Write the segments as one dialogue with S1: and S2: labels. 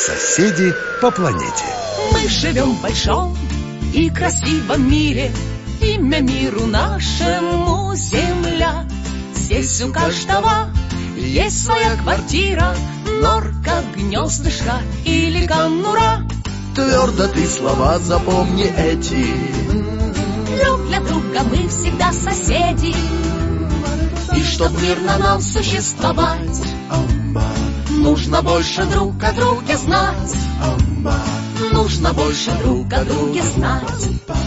S1: Соседи по планете.
S2: Мы живем в большом и красивом мире. Имя миру нашему Земля. Здесь у каждого есть своя квартира, норка, гнездышко или конура.
S3: Твердо ты слова запомни эти.
S2: Друг для друга мы всегда соседи. И чтоб мирно нам существовать, нужно больше друг о друге знать. Нужно больше друг о друге знать.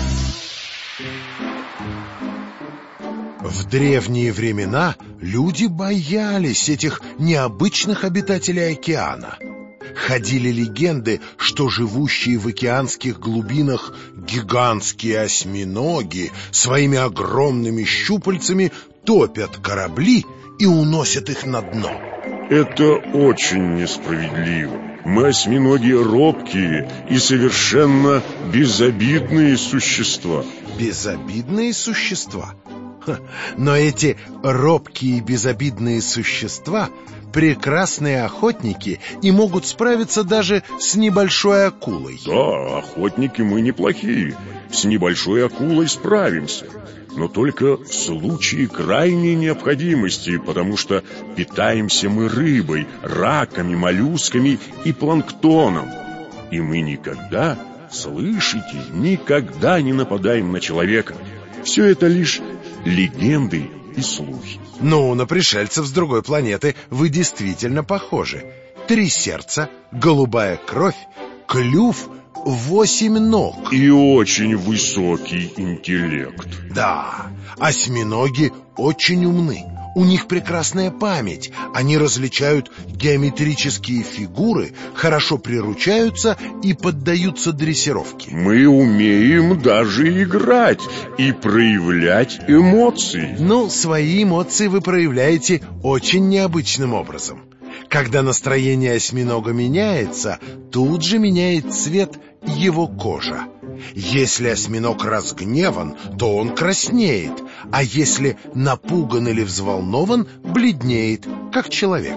S1: В древние времена люди боялись этих необычных обитателей океана. Ходили легенды, что живущие в океанских глубинах гигантские осьминоги своими огромными щупальцами топят корабли и уносят их на дно.
S4: Это очень несправедливо. Мы, осьминоги, робкие и совершенно безобидные существа.
S1: Безобидные существа? Но эти робкие и безобидные существа прекрасные охотники и могут справиться даже с небольшой акулой.
S4: Да, охотники мы неплохие. С небольшой акулой справимся. Но только в случае крайней необходимости, потому что питаемся мы рыбой, раками, моллюсками и планктоном. И мы никогда, слышите, никогда не нападаем на человека. Все это лишь легенды и слухи.
S1: Ну, на пришельцев с другой планеты вы действительно похожи. 3 сердца, голубая кровь, клюв, 8 ног.
S4: И очень высокий интеллект.
S1: Да, осьминоги очень умны. У них прекрасная память. Они различают геометрические фигуры, хорошо приручаются и поддаются дрессировке.
S4: Мы умеем даже играть и проявлять эмоции.
S1: Ну, свои эмоции вы проявляете очень необычным образом. Когда настроение осьминога меняется, тут же меняет цвет его кожа. Если осьминог разгневан, то он краснеет, а если напуган или взволнован, бледнеет, как человек.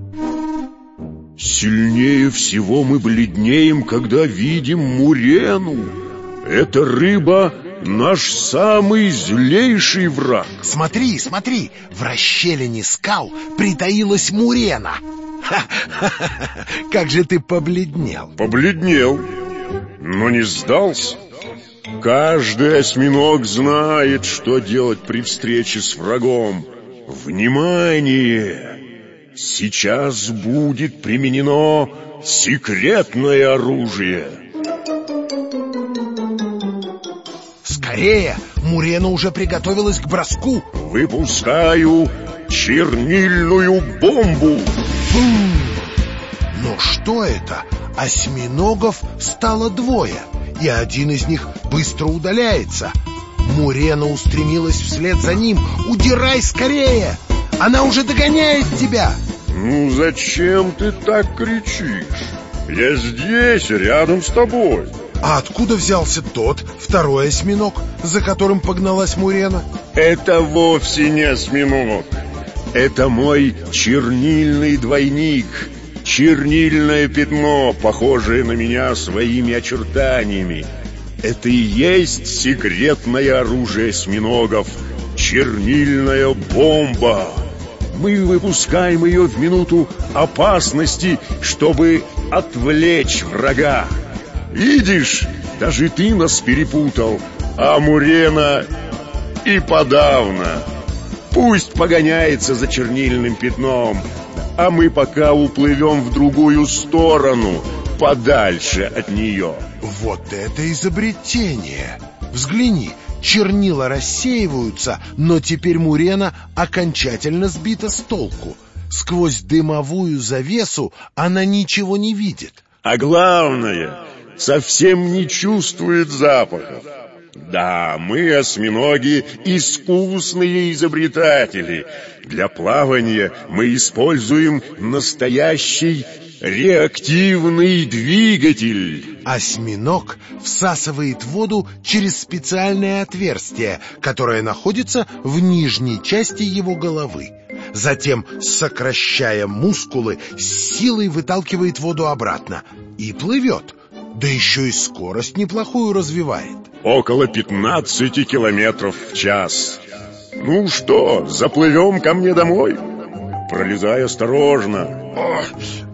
S4: Сильнее всего мы бледнеем, когда видим мурену. Эта рыба — наш самый злейший враг.
S1: Смотри, смотри, в расщелине скал притаилась мурена. Ха-ха-ха, как же ты побледнел.
S4: Побледнел, но не сдался. Каждый осьминог знает, что делать при встрече с врагом. Внимание! Сейчас будет применено секретное оружие.
S1: Скорее, мурена уже приготовилась к броску.
S4: Выпускаю чернильную бомбу.
S1: Бум! Но что это? Осьминогов стало 2, и один из них быстро удаляется. Мурена устремилась вслед за ним. Удирай скорее! Она уже догоняет тебя!
S4: Ну зачем ты так кричишь? Я здесь, рядом с тобой.
S1: А откуда взялся тот, второй осьминог, за которым погналась мурена?
S4: Это вовсе не осьминог. Это мой чернильный двойник. Чернильное пятно, похожее на меня своими очертаниями. Это и есть секретное оружие осьминогов. Чернильная бомба. Мы выпускаем ее в минуту опасности, чтобы отвлечь врага. Видишь, даже ты нас перепутал, а мурена и подавно. Пусть погоняется за чернильным пятном, а мы пока уплывем в другую сторону, подальше от нее.
S1: Вот это изобретение! Взгляни, чернила рассеиваются, но теперь мурена окончательно сбита с толку. Сквозь дымовую завесу она ничего не видит.
S4: А главное, совсем не чувствует запахов. Да, мы, осьминоги, искусные изобретатели. Для плавания мы используем настоящий реактивный двигатель.
S1: Осьминог всасывает воду через специальное отверстие, которое находится в нижней части его головы. Затем, сокращая мускулы, с силой выталкивает воду обратно и плывет. Да еще и скорость неплохую развивает.
S4: Около 15 километров в час. Ну что, заплывем ко мне домой? Пролезай осторожно.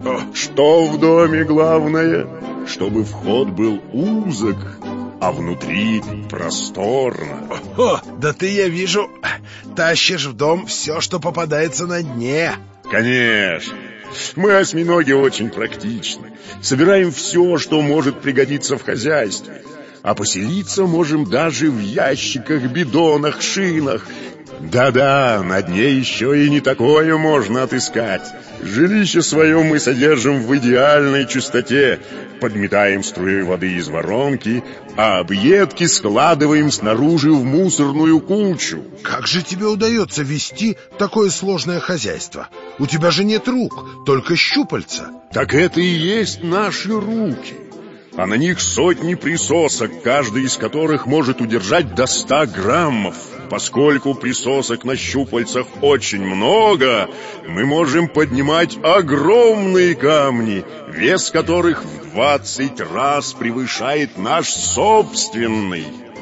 S4: Что в доме главное? Чтобы вход был узок, а внутри просторно.
S1: Да ты, я вижу, тащишь в дом все, что попадается на дне.
S4: Конечно. Мы, осьминоги, очень практичны. Собираем все, что может пригодиться в хозяйстве. А поселиться можем даже в ящиках, бидонах, шинах. Да-да, на дне еще и не такое можно отыскать. Жилище свое мы содержим в идеальной чистоте. Подметаем струей воды из воронки, а объедки складываем снаружи в мусорную кучу.
S1: Как же тебе удается вести такое сложное хозяйство? У тебя же нет рук, только щупальца.
S4: Так это и есть наши руки. А на них сотни присосок, каждый из которых может удержать до 100 граммов. Поскольку присосок на щупальцах очень много, мы можем поднимать огромные камни, вес которых в 20 раз превышает наш собственный.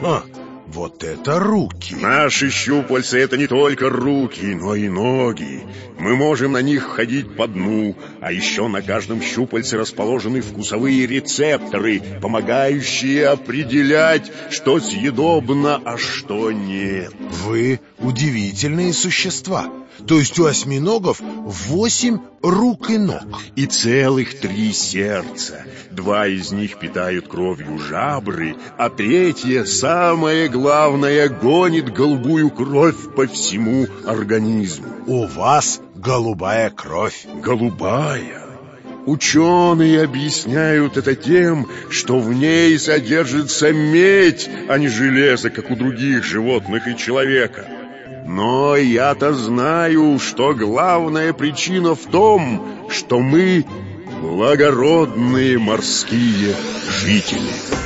S1: Вот это руки!
S4: Наши щупальца — это не только руки, но и ноги. Мы можем на них ходить по дну, а еще на каждом щупальце расположены вкусовые рецепторы, помогающие определять, что съедобно, а что нет.
S1: Вы удивительные существа. То есть у осьминогов 8 рук и ног.
S4: И целых 3 сердца. 2 из них питают кровью жабры, а 3, самое главное, гонит голубую кровь по всему организму.
S1: У вас голубая кровь.
S4: Голубая? Ученые объясняют это тем, что в ней содержится медь, а не железо, как у других животных и человека. Но я-то знаю, что главная причина в том, что мы благородные морские жители.